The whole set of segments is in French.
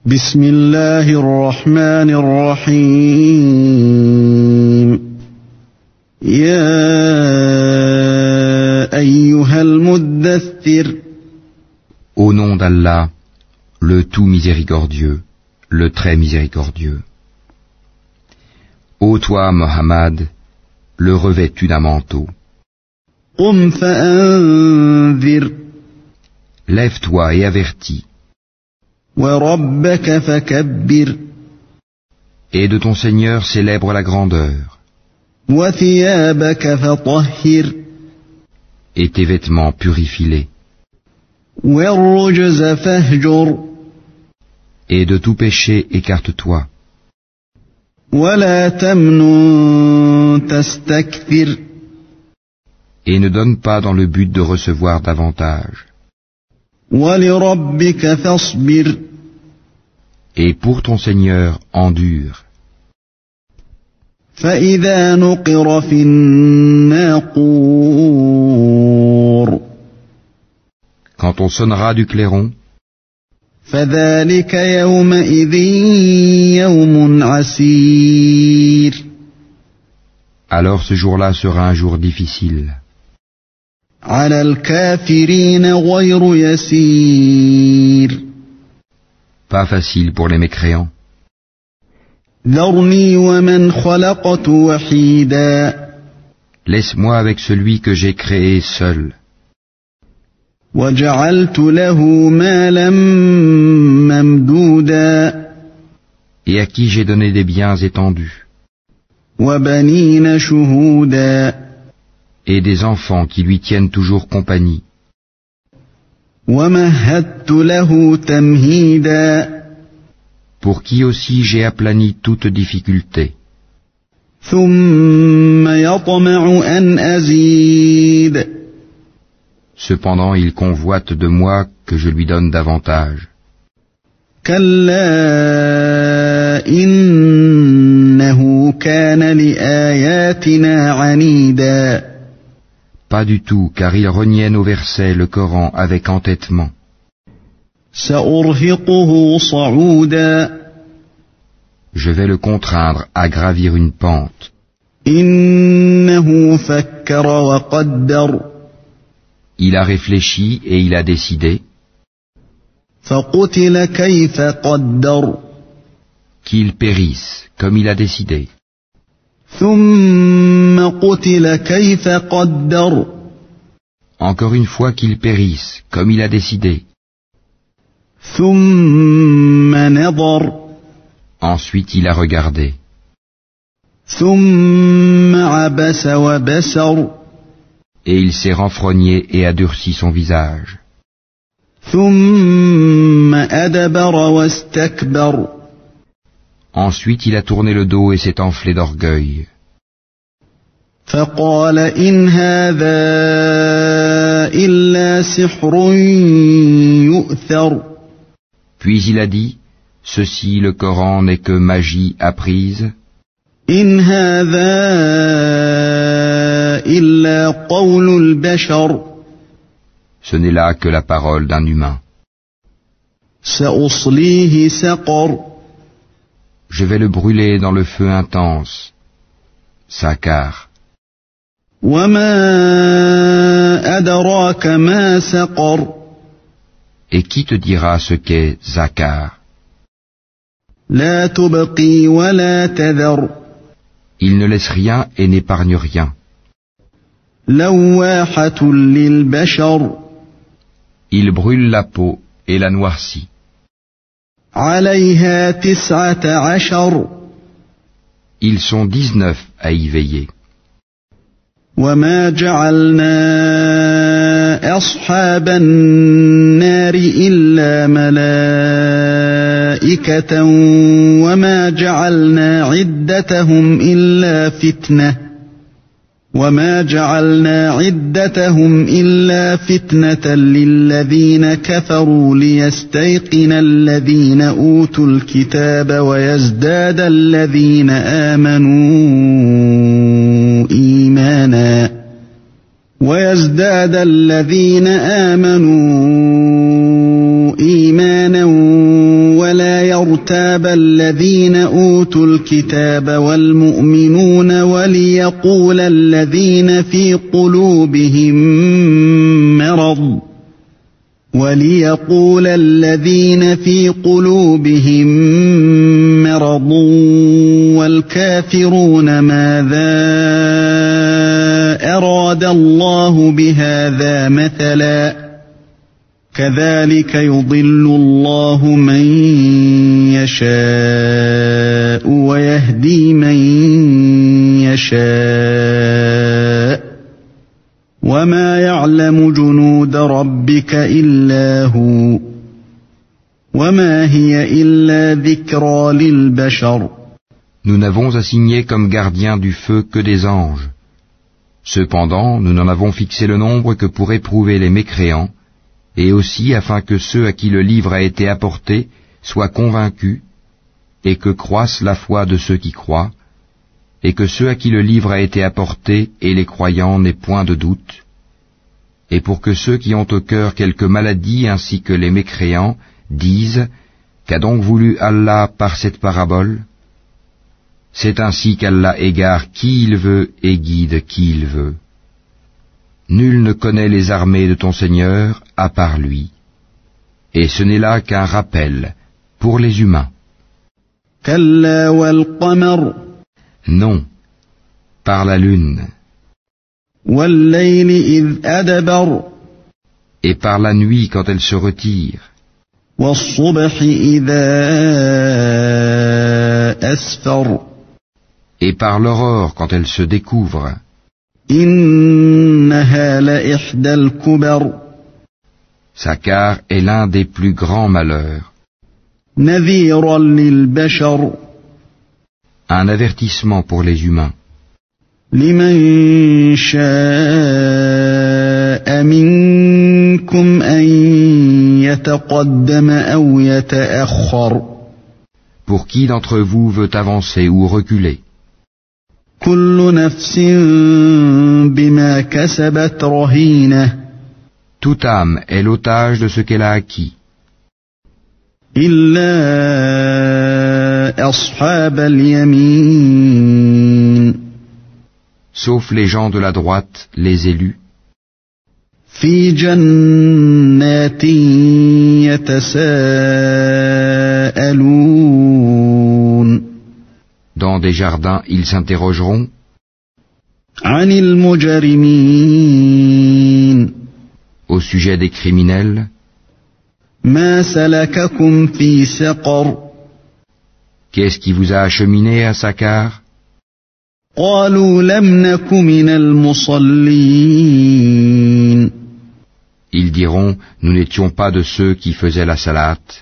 بسم الله الرحمن الرحيم يا أيها المدثر Au nom d'Allah, le tout miséricordieux, le très miséricordieux. Ô toi, Mohammed, le revêtu d'un manteau, قم فأنذر lève-toi et avertis, وربك فكبر et de ton Seigneur célèbre la grandeur, وثيابك فطهر et tes vêtements purifie-les, والرجز فاهجر et de tout péché écarte-toi, ولا تمنن تستكثر et ne donne pas dans le but de recevoir davantage. ولربك فاصبر Et pour ton Seigneur, endure. فإذا نقر في الناقور Quand on sonnera du clairon, فذلك يومئذ يوم عسير alors ce jour-là sera un jour difficile. على الكافرين غير يسير Pas facile pour les mécréants. ذرني ومن خلقت وحيدا Laisse-moi avec celui que j'ai créé seul, وجعلت له مالا ممدودا et à qui j'ai donné des biens étendus, وبنين شهودا et des enfants qui lui tiennent toujours compagnie, ومهدت له تمهيدا pour qui aussi j'ai aplani toute difficulté. ثم يطمع أن أزيد Cependant il convoite de moi que je lui donne davantage. كلا إنه كان لآياتنا عنيدا Pas du tout, car il reniait nos versets, le Coran, avec entêtement. سأرهقه صعودا Je vais le contraindre à gravir une pente. إنه فكر وقدر Il a réfléchi et il a décidé فقتل كيف قدر qu'il périsse, comme il a décidé, ثم قتل كيف قدر encore une fois qu'il périsse, comme il a décidé. ثم نظر Ensuite il a regardé, ثم عبس وبسر et il s'est renfrogné et a durci son visage. ثم أدبر واستكبر Ensuite il a tourné le dos et s'est enflé d'orgueil. فقال إن هذا إلا سحر يؤثر Puis il a dit, ceci, le Coran, n'est que magie apprise, إن هذا إلا قول البشر ce n'est là que la parole d'un humain. سأصليه سقر Je vais le brûler dans le feu intense, Sakar. وما أدراك ما سقر Et qui te dira ce qu'est Zakar? لا تبقي ولا تذر Il ne laisse rien et n'épargne rien. لواحة للبشر Il brûle la peau et la noircit. عليها 19 Ils sont 19 à y veiller. وما جعلنا أصحاب النار إلا ملائكة وما جعلنا عدتهم إلا فتنة للذين كفروا ليستيقن الذين أوتوا الكتاب ويزداد الذين آمنوا إيمانا ولا وليرتاب الذين أوتوا الكتاب والمؤمنون وليقول الذين في قلوبهم مرض والكافرون ماذا أراد الله بهذا مثلا كذلك يضل الله من يشاء ويهدي من يشاء وما يعلم جنود ربك إلا هو وما هي إلا ذكرى للبشر. Nous n'avons assigné comme gardiens du feu que des anges. Cependant, nous n'en avons fixé le nombre que pour éprouver les mécréants, et aussi afin que ceux à qui le livre a été apporté soient convaincus, et que croisse la foi de ceux qui croient, et que ceux à qui le livre a été apporté et les croyants n'aient point de doute, et pour que ceux qui ont au cœur quelque maladie ainsi que les mécréants disent « Qu'a donc voulu Allah par cette parabole ?» C'est ainsi qu'Allah égare qui il veut et guide qui il veut. Nul ne connaît les armées de ton Seigneur à part lui. Et ce n'est là qu'un rappel pour les humains. Non, par la lune. Et par la nuit quand elle se retire. Et par l'aurore quand elle se découvre. Sa car est l'un des plus grands malheurs. Un avertissement pour les humains. Pour qui d'entre vous veut avancer ou reculer? Toute âme est l'otage de ce qu'elle a acquis. Sauf les gens de la droite, les élus. Dans des jardins, ils s'interrogeront au sujet des criminels. Qu'est-ce qui vous a acheminé à Sakar? Ils diront, nous n'étions pas de ceux qui faisaient la salate.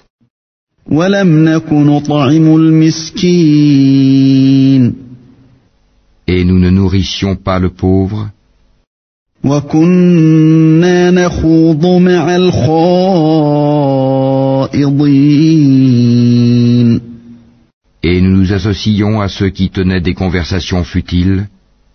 Et nous ne nourrissions pas le pauvre. Et nous nous associons à ceux qui tenaient des conversations futiles.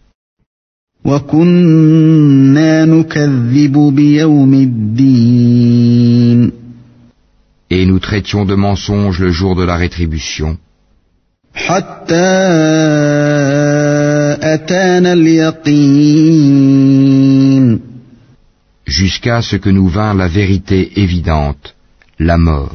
Et nous traitions de mensonges le jour de la rétribution. Jusqu'à ce que nous vînt la vérité évidente, la mort.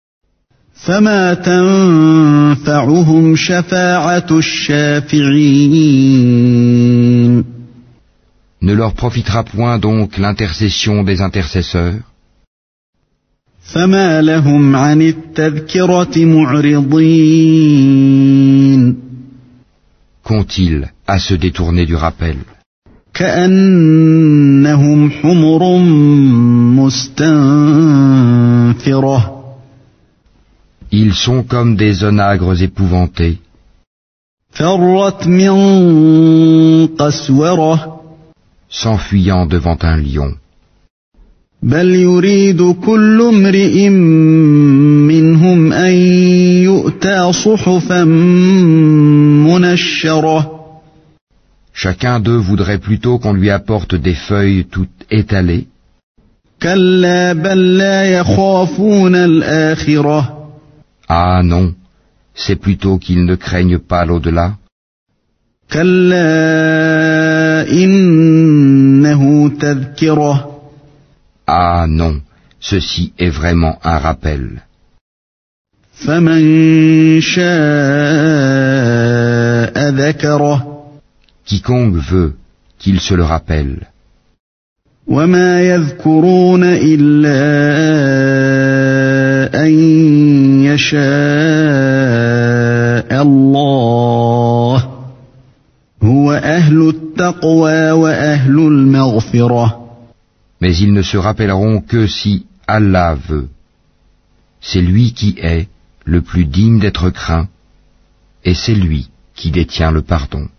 Ne leur profitera point donc l'intercession des intercesseurs? Qu'ont-ils à se détourner du rappel? Ils sont comme des onagres épouvantés. S'enfuyant devant un lion. Chacun d'eux voudrait plutôt qu'on lui apporte des feuilles toutes étalées. Ah non, c'est plutôt qu'ils ne craignent pas l'au-delà. كلا إنه تذكرة Ah non, ceci est vraiment un rappel. فمن شاء ذكره Quiconque veut qu'il se le rappelle. وما يذكرون إلا أن يشاء الله هو أهل التقوى وأهل المغفرة. Mais ils ne se rappelleront que si Allah veut. C'est lui qui est le plus digne d'être craint, et c'est lui qui détient le pardon.